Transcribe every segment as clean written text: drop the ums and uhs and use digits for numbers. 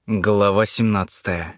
Глава 17.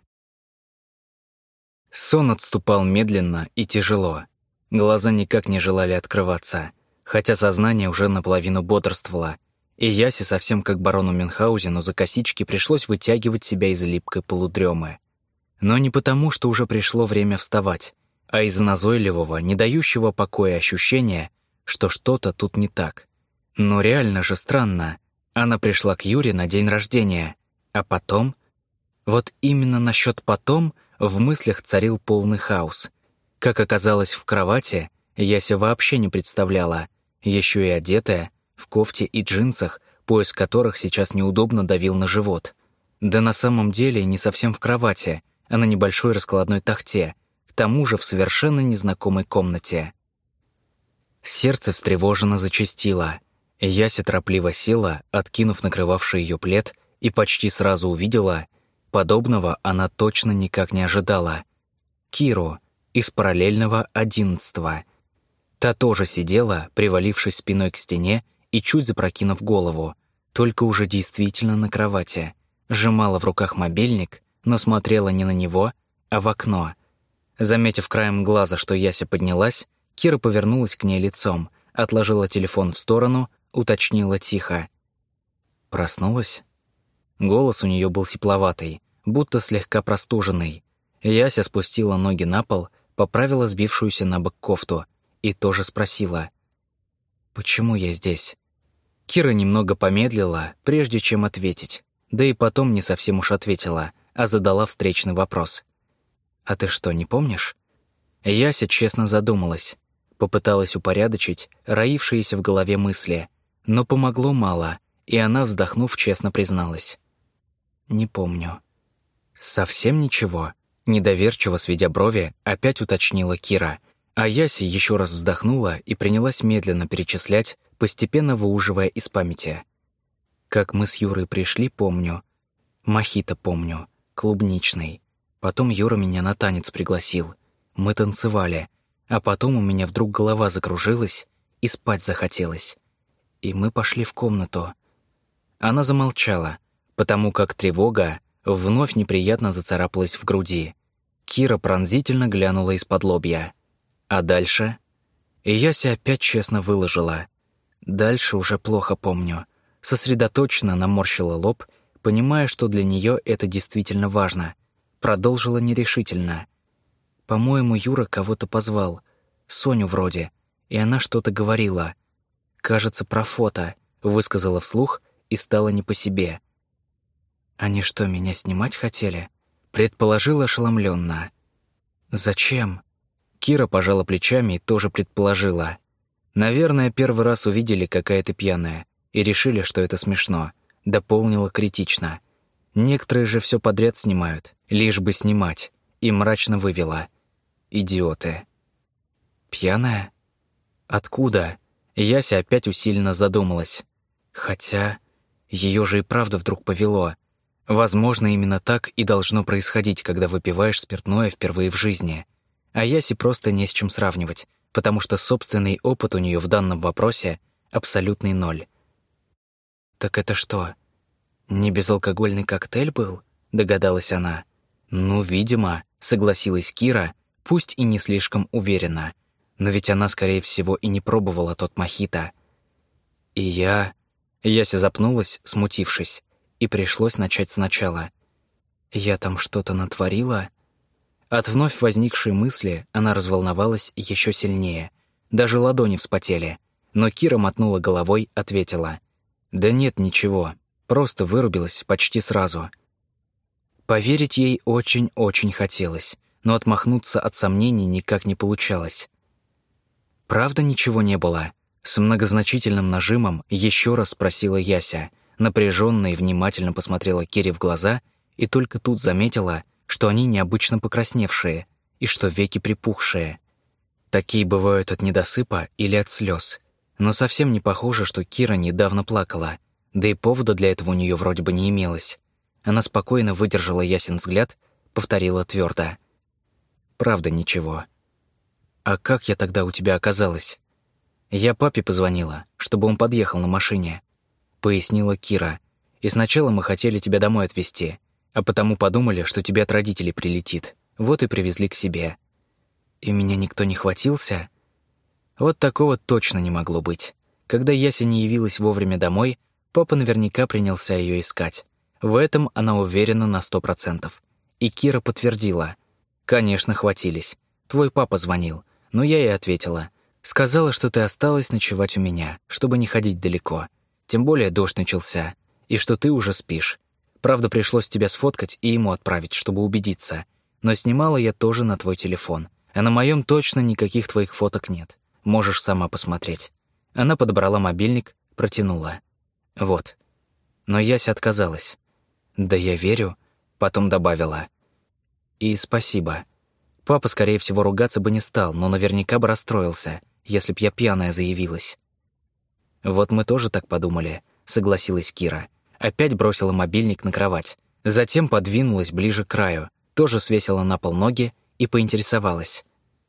Сон отступал медленно и тяжело. Глаза никак не желали открываться, хотя сознание уже наполовину бодрствовало, и Ясе совсем как барону Мюнхгаузену за косички пришлось вытягивать себя из липкой полудремы. Но не потому, что уже пришло время вставать, а из назойливого, не дающего покоя ощущения, что что-то тут не так. Но реально же странно. Она пришла к Юре на день рождения, а потом... Вот именно насчет «потом» в мыслях царил полный хаос. Как оказалось в кровати, Яся вообще не представляла, еще и одетая, в кофте и джинсах, пояс которых сейчас неудобно давил на живот. Да на самом деле не совсем в кровати, а на небольшой раскладной тахте, к тому же в совершенно незнакомой комнате. Сердце встревоженно зачастило. Яся торопливо села, откинув накрывавший ее плед, и почти сразу увидела, подобного она точно никак не ожидала, Киру из параллельного 11-го. Та тоже сидела, привалившись спиной к стене и чуть запрокинув голову, только уже действительно на кровати, сжимала в руках мобильник, но смотрела не на него, а в окно. Заметив краем глаза, что Яся поднялась, Кира повернулась к ней лицом, отложила телефон в сторону, уточнила тихо. «Проснулась?» Голос у нее был сипловатый, будто слегка простуженный. Яся спустила ноги на пол, поправила сбившуюся на бок кофту и тоже спросила: «Почему я здесь?» Кира немного помедлила, прежде чем ответить, да и потом не совсем уж ответила, а задала встречный вопрос. «А ты что, не помнишь?» Яся честно задумалась, попыталась упорядочить роившиеся в голове мысли, но помогло мало, и она, вздохнув, честно призналась: «Не помню». «Совсем ничего?» Недоверчиво сведя брови, опять уточнила Кира, а Яся еще раз вздохнула и принялась медленно перечислять, постепенно выуживая из памяти. «Как мы с Юрой пришли, помню. Мохито помню. Клубничный. Потом Юра меня на танец пригласил. Мы танцевали. А потом у меня вдруг голова закружилась и спать захотелось. И мы пошли в комнату». Она замолчала, потому как тревога вновь неприятно зацарапалась в груди. Кира пронзительно глянула из-под лобья. А дальше? Яся опять честно выложила. Дальше уже плохо помню. Сосредоточенно наморщила лоб, понимая, что для нее это действительно важно. Продолжила нерешительно. «По-моему, Юра кого-то позвал. Соню вроде. И она что-то говорила. Кажется, про фото», высказала вслух и стало не по себе. «Они что, меня снимать хотели?» Предположила ошеломленно. «Зачем?» Кира пожала плечами и тоже предположила. «Наверное, первый раз увидели, какая ты пьяная, и решили, что это смешно», дополнила критично. «Некоторые же все подряд снимают, лишь бы снимать», и мрачно вывела. «Идиоты». «Пьяная? Откуда?» Яся опять усиленно задумалась. Хотя ее же и правда вдруг повело. Возможно, именно так и должно происходить, когда выпиваешь спиртное впервые в жизни. А Ясе просто не с чем сравнивать, потому что собственный опыт у нее в данном вопросе абсолютный ноль. «Так это что, не безалкогольный коктейль был?» — догадалась она. «Ну, видимо», — согласилась Кира, пусть и не слишком уверенно. Но ведь она, скорее всего, и не пробовала тот мохито. И Яся запнулась, смутившись, и пришлось начать сначала. «Я там что-то натворила?» От вновь возникшей мысли она разволновалась еще сильнее. Даже ладони вспотели. Но Кира мотнула головой, ответила: «Да нет, ничего. Просто вырубилась почти сразу». Поверить ей очень-очень хотелось, но отмахнуться от сомнений никак не получалось. «Правда ничего не было?» С многозначительным нажимом еще раз спросила Яся, напряженно и внимательно посмотрела Кире в глаза и только тут заметила, что они необычно покрасневшие и что веки припухшие. Такие бывают от недосыпа или от слез, но совсем не похоже, что Кира недавно плакала, да и повода для этого у нее вроде бы не имелось. Она спокойно выдержала Ясин взгляд, повторила твердо: «Правда ничего». «А как я тогда у тебя оказалась?» «Я папе позвонила, чтобы он подъехал на машине», — пояснила Кира. «И сначала мы хотели тебя домой отвезти, А потому подумали, что тебе от родителей прилетит. Вот и привезли к себе. И меня никто не хватился? Вот такого точно не могло быть. Когда Яся не явилась вовремя домой, папа наверняка принялся ее искать. В этом она уверена на 100%. И Кира подтвердила. «Конечно, хватились. Твой папа звонил». Но я ей ответила. «Сказала, что ты осталась ночевать у меня, чтобы не ходить далеко. Тем более дождь начался. И что ты уже спишь. Правда, пришлось тебя сфоткать и ему отправить, чтобы убедиться. Но снимала я тоже на твой телефон. А на моем точно никаких твоих фоток нет. Можешь сама посмотреть». Она подобрала мобильник, протянула. «Вот». Но Яся отказалась. «Да я верю», потом добавила. «И спасибо. Папа, скорее всего, ругаться бы не стал, но наверняка бы расстроился, если б я пьяная заявилась». «Вот мы тоже так подумали», — согласилась Кира. Опять бросила мобильник на кровать. Затем подвинулась ближе к краю, тоже свесила на пол ноги и поинтересовалась.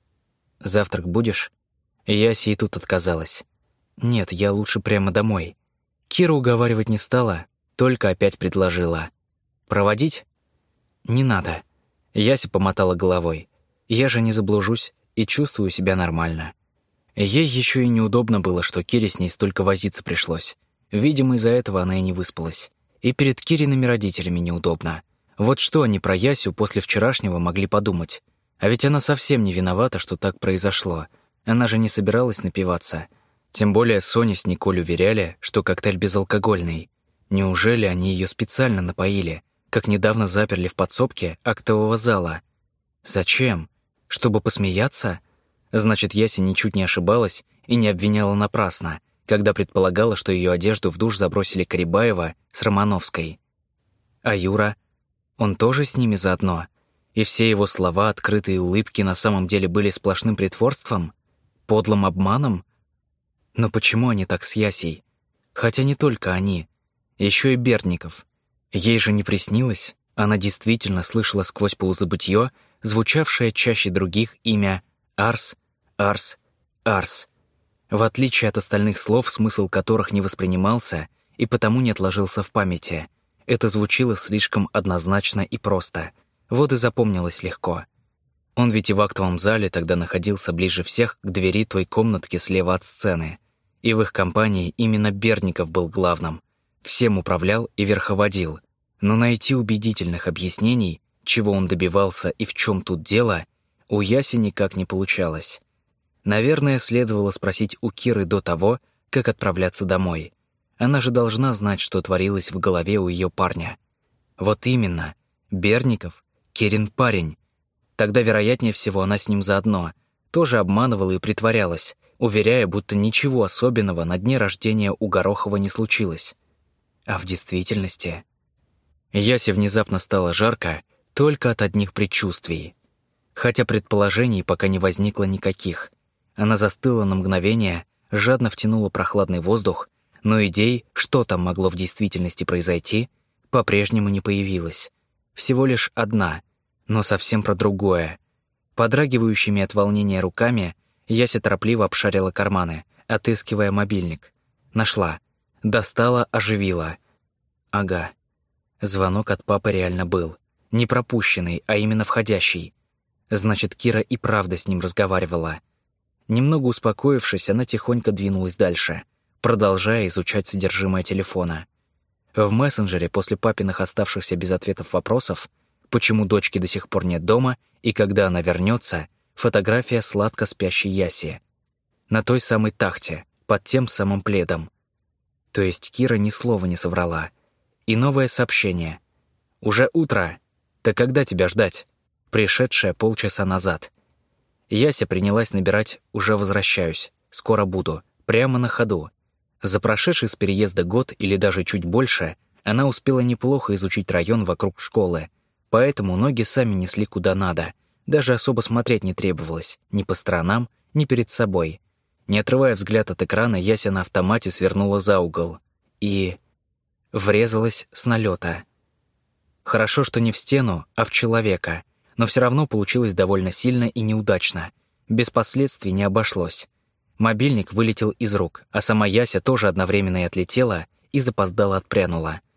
«Завтрак будешь?» Яся и тут отказалась. «Нет, я лучше прямо домой». Кира уговаривать не стала, только опять предложила. «Проводить?» «Не надо». Яся помотала головой. «Я же не заблужусь и чувствую себя нормально». Ей еще и неудобно было, что Кире с ней столько возиться пришлось. Видимо, из-за этого она и не выспалась. И перед Кириными родителями неудобно. Вот что они про Ясю после вчерашнего могли подумать? А ведь она совсем не виновата, что так произошло. Она же не собиралась напиваться. Тем более Соня с Николь уверяли, что коктейль безалкогольный. Неужели они ее специально напоили, как недавно заперли в подсобке актового зала? Зачем? Чтобы посмеяться? Значит, Яся ничуть не ошибалась и не обвиняла напрасно, когда предполагала, что ее одежду в душ забросили Карибаева с Романовской. А Юра? Он тоже с ними заодно? И все его слова, открытые улыбки на самом деле были сплошным притворством? Подлым обманом? Но почему они так с Ясей? Хотя не только они. Еще и Бердников. Ей же не приснилось. Она действительно слышала сквозь полузабытье, звучавшее чаще других имя Арс, Арс, Арс. В отличие от остальных слов, смысл которых не воспринимался и потому не отложился в памяти. Это звучало слишком однозначно и просто. Вот и запомнилось легко. Он ведь и в актовом зале тогда находился ближе всех к двери той комнатки слева от сцены. И в их компании именно Бердников был главным. Всем управлял и верховодил. Но найти убедительных объяснений, чего он добивался и в чем тут дело, у Яси никак не получалось. Наверное, следовало спросить у Киры до того, как отправляться домой. Она же должна знать, что творилось в голове у ее парня. Вот именно, Бердников — Кирин парень. Тогда, вероятнее всего, она с ним заодно, тоже обманывала и притворялась, уверяя, будто ничего особенного на дне рождения у Горохова не случилось. А в действительности... Ясе внезапно стало жарко только от одних предчувствий. Хотя предположений пока не возникло никаких. Она застыла на мгновение, жадно втянула прохладный воздух, но идей, что там могло в действительности произойти, по-прежнему не появилась. Всего лишь одна, но совсем про другое. Подрагивающими от волнения руками Яся торопливо обшарила карманы, отыскивая мобильник. Нашла. Достала, оживила. Ага. Звонок от папы реально был. Не пропущенный, а именно входящий. Значит, Кира и правда с ним разговаривала. Немного успокоившись, она тихонько двинулась дальше, продолжая изучать содержимое телефона. В мессенджере после папиных оставшихся без ответов вопросов, почему дочки до сих пор нет дома и когда она вернется, фотография сладко спящей Яси. На той самой тахте, под тем самым пледом. То есть Кира ни слова не соврала. И новое сообщение. «Уже утро. Так когда тебя ждать?» Пришедшее полчаса назад. Яся принялась набирать «Уже возвращаюсь. Скоро буду». Прямо на ходу. За прошедший с переезда год или даже чуть больше она успела неплохо изучить район вокруг школы, поэтому ноги сами несли куда надо. Даже особо смотреть не требовалось ни по сторонам, ни перед собой. Не отрывая взгляд от экрана, Яся на автомате свернула за угол. И... врезалась с налета. Хорошо, что не в стену, а в человека, но все равно получилось довольно сильно и неудачно. Без последствий не обошлось. Мобильник вылетел из рук, а сама Яся тоже одновременно и отлетела и запоздала отпрянула.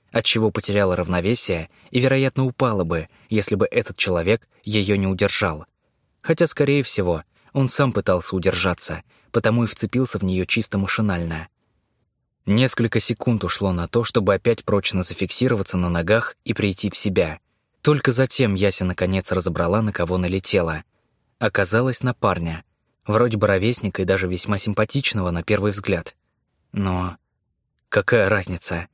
отчего потеряла равновесие и, вероятно, упала бы, если бы этот человек ее не удержал. Хотя, скорее всего, он сам пытался удержаться, потому и вцепился в нее чисто машинально. Несколько секунд ушло на то, чтобы опять прочно зафиксироваться на ногах и прийти в себя. Только затем Яся наконец разобрала, на кого налетела. Оказалось, на парня. Вроде бы ровесника и даже весьма симпатичного на первый взгляд. Но какая разница?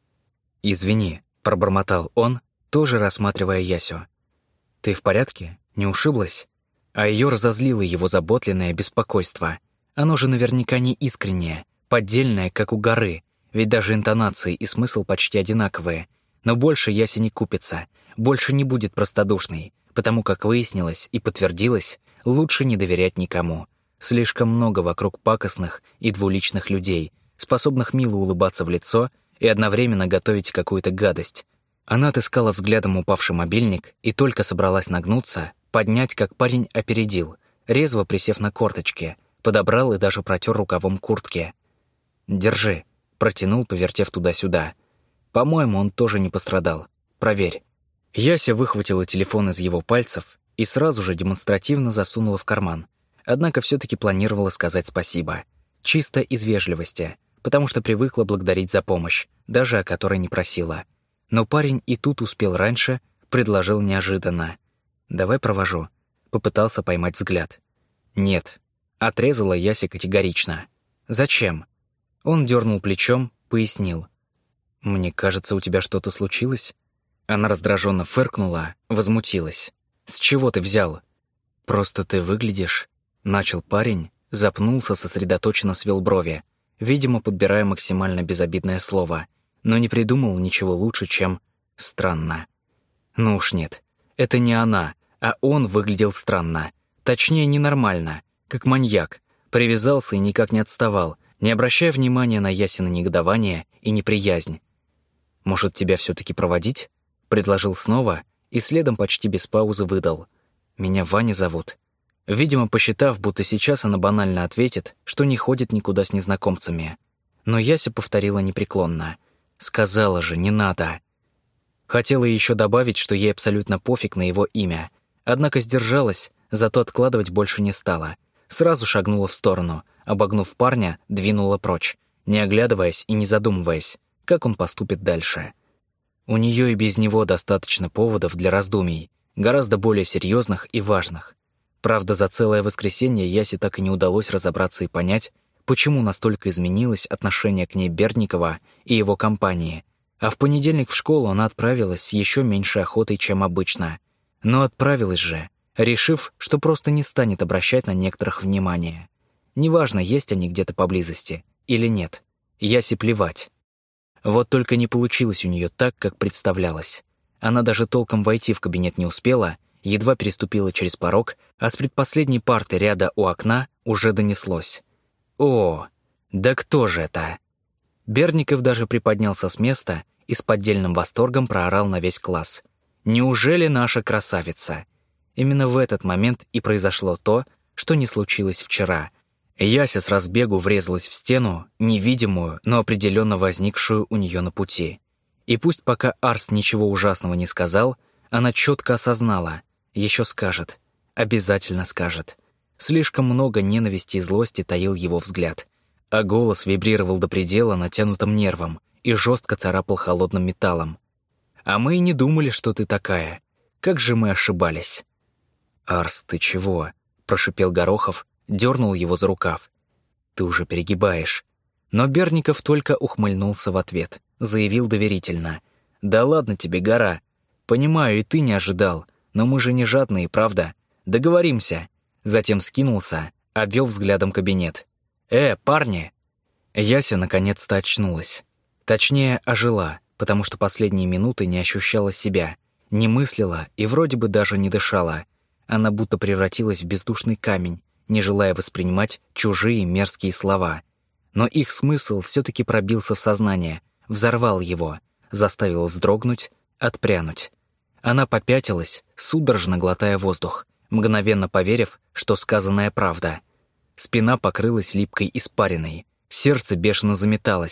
«Извини», — пробормотал он, тоже рассматривая Ясю. «Ты в порядке? Не ушиблась?» А ее разозлило его заботливое беспокойство. Оно же наверняка не искреннее, поддельное, как у горы, ведь даже интонации и смысл почти одинаковые. Но больше Яся не купится, больше не будет простодушной, потому как выяснилось и подтвердилось, лучше не доверять никому. Слишком много вокруг пакостных и двуличных людей, способных мило улыбаться в лицо и одновременно готовить какую-то гадость. Она отыскала взглядом упавший мобильник и только собралась нагнуться, поднять, как парень опередил, резво присев на корточки, подобрал и даже протер рукавом куртки. «Держи», — протянул, повертев туда-сюда. «По-моему, он тоже не пострадал. Проверь». Яся выхватила телефон из его пальцев и сразу же демонстративно засунула в карман. Однако все-таки планировала сказать спасибо. Чисто из вежливости, потому что привыкла благодарить за помощь, даже о которой не просила. Но парень и тут успел раньше, предложил неожиданно. «Давай провожу». Попытался поймать взгляд. «Нет». Отрезала Яся категорично. «Зачем?» Он дернул плечом, пояснил. «Мне кажется, у тебя что-то случилось?» Она раздраженно фыркнула, возмутилась. «С чего ты взял?» «Просто ты выглядишь...» Начал парень, запнулся, сосредоточенно свел брови, видимо, подбирая максимально безобидное слово, но не придумал ничего лучше, чем «странно». Ну уж нет, это не она, а он выглядел странно. Точнее, ненормально, как маньяк. Привязался и никак не отставал, не обращая внимания на Ясино негодование и неприязнь. «Может, тебя все-таки проводить?» Предложил снова и следом почти без паузы выдал. «Меня Ваня зовут». Видимо, посчитав, будто сейчас она банально ответит, что не ходит никуда с незнакомцами. Но Яся повторила непреклонно. «Сказала же, не надо». Хотела еще добавить, что ей абсолютно пофиг на его имя. Однако сдержалась, зато откладывать больше не стала. Сразу шагнула в сторону, обогнув парня, двинула прочь, не оглядываясь и не задумываясь, как он поступит дальше. У нее и без него достаточно поводов для раздумий, гораздо более серьезных и важных. Правда, за целое воскресенье Ясе так и не удалось разобраться и понять, почему настолько изменилось отношение к ней Бердникова и его компании. А в понедельник в школу она отправилась с еще меньшей охотой, чем обычно. Но отправилась же, решив, что просто не станет обращать на некоторых внимание. Неважно, есть они где-то поблизости или нет. Ясе плевать. Вот только не получилось у нее так, как представлялось. Она даже толком войти в кабинет не успела, едва переступила через порог, а с предпоследней парты ряда у окна уже донеслось. «О, да кто же это?» Бердников даже приподнялся с места и с поддельным восторгом проорал на весь класс. «Неужели наша красавица?» Именно в этот момент и произошло то, что не случилось вчера. Яся с разбегу врезалась в стену, невидимую, но определенно возникшую у нее на пути. И пусть пока Арс ничего ужасного не сказал, она четко осознала, еще скажет, обязательно скажет. Слишком много ненависти и злости таил его взгляд, а голос вибрировал до предела натянутым нервом и жестко царапал холодным металлом. «А мы и не думали, что ты такая. Как же мы ошибались!» «Арс, ты чего?» — прошипел Горохов, дернул его за рукав. «Ты уже перегибаешь». Но Бердников только ухмыльнулся в ответ, заявил доверительно. «Да ладно тебе, Гора. Понимаю, и ты не ожидал, но мы же не жадные, правда? Договоримся». Затем вскинулся, обвел взглядом кабинет. Парни!» Яся наконец-то очнулась. Точнее, ожила, потому что последние минуты не ощущала себя, не мыслила и вроде бы даже не дышала. Она будто превратилась в бездушный камень, не желая воспринимать чужие мерзкие слова. Но их смысл все-таки пробился в сознание, взорвал его, заставил вздрогнуть, отпрянуть. Она попятилась, судорожно глотая воздух, мгновенно поверив, что сказанное правда. Спина покрылась липкой испариной, сердце бешено заметалось,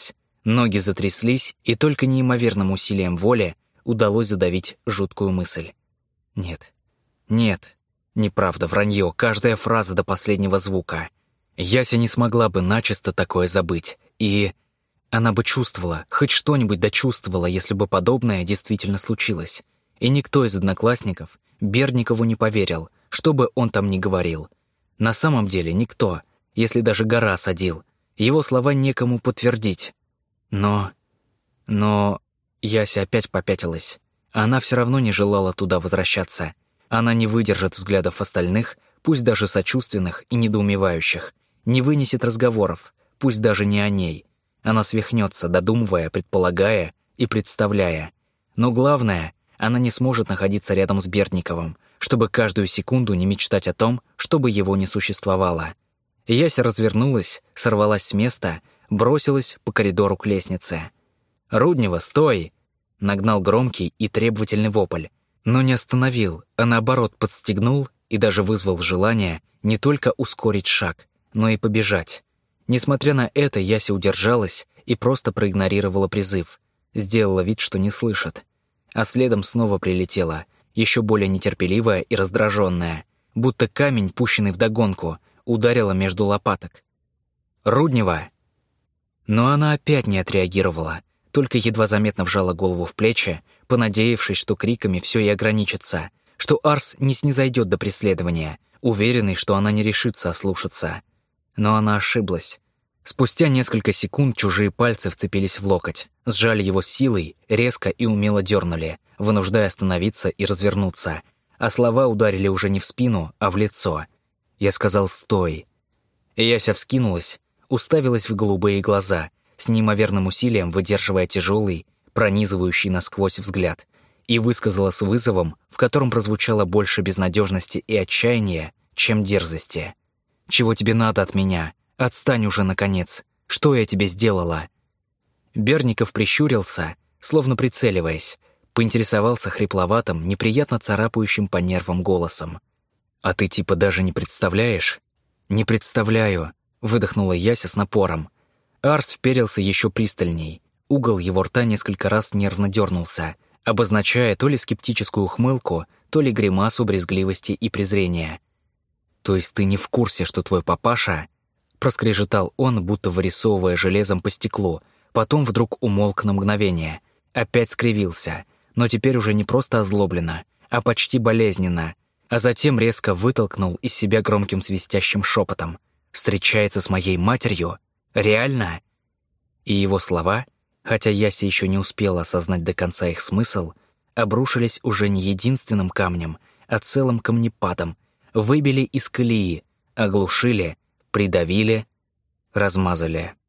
Ноги затряслись, и только неимоверным усилием воли удалось задавить жуткую мысль. Нет, неправда, вранье, каждая фраза до последнего звука. Яся не смогла бы начисто такое забыть, и она бы чувствовала, хоть что-нибудь дочувствовала, если бы подобное действительно случилось. И никто из одноклассников Бердникову не поверил, что бы он там ни говорил. На самом деле никто, если даже гора садил, его слова некому подтвердить. Но Яся опять попятилась. Она все равно не желала туда возвращаться. Она не выдержит взглядов остальных, пусть даже сочувственных и недоумевающих, не вынесет разговоров, пусть даже не о ней. Она свихнется, додумывая, предполагая и представляя. Но главное, она не сможет находиться рядом с Бердниковым, чтобы каждую секунду не мечтать о том, чтобы его не существовало. Яся развернулась, сорвалась с места, бросилась по коридору к лестнице. «Руднева, стой!» — нагнал громкий и требовательный вопль, но не остановил, а наоборот подстегнул и даже вызвал желание не только ускорить шаг, но и побежать. Несмотря на это, Яся удержалась и просто проигнорировала призыв, сделала вид, что не слышит. А следом снова прилетела, еще более нетерпеливая и раздраженная, будто камень, пущенный вдогонку, ударила между лопаток. «Руднева!» Но она опять не отреагировала, только едва заметно вжала голову в плечи, понадеявшись, что криками все и ограничится, что Арс не снизойдет до преследования, уверенный, что она не решится ослушаться. Но она ошиблась. Спустя несколько секунд чужие пальцы вцепились в локоть, сжали его силой, резко и умело дернули, вынуждая остановиться и развернуться, а слова ударили уже не в спину, а в лицо. Я сказал «стой». Яся вскинулась, уставилась в голубые глаза, с неимоверным усилием выдерживая тяжелый, пронизывающий насквозь взгляд, и высказала с вызовом, в котором прозвучало больше безнадежности и отчаяния, чем дерзости. «Чего тебе надо от меня? Отстань уже, наконец! Что я тебе сделала?» Бердников прищурился, словно прицеливаясь, поинтересовался хрипловатым, неприятно царапающим по нервам голосом. «А ты типа даже не представляешь?» «Не представляю», — выдохнула Яся с напором. Арс вперился еще пристальней. Угол его рта несколько раз нервно дернулся, обозначая то ли скептическую ухмылку, то ли гримасу брезгливости и презрения. «То есть ты не в курсе, что твой папаша...» Проскрежетал он, будто вырисовывая железом по стеклу, потом вдруг умолк на мгновение. Опять скривился, но теперь уже не просто озлобленно, а почти болезненно, а затем резко вытолкнул из себя громким свистящим шепотом. «Встречается с моей матерью? Реально?» И его слова, хотя Яся еще не успела осознать до конца их смысл, обрушились уже не единственным камнем, а целым камнепадом, выбили из колеи, оглушили, придавили, размазали.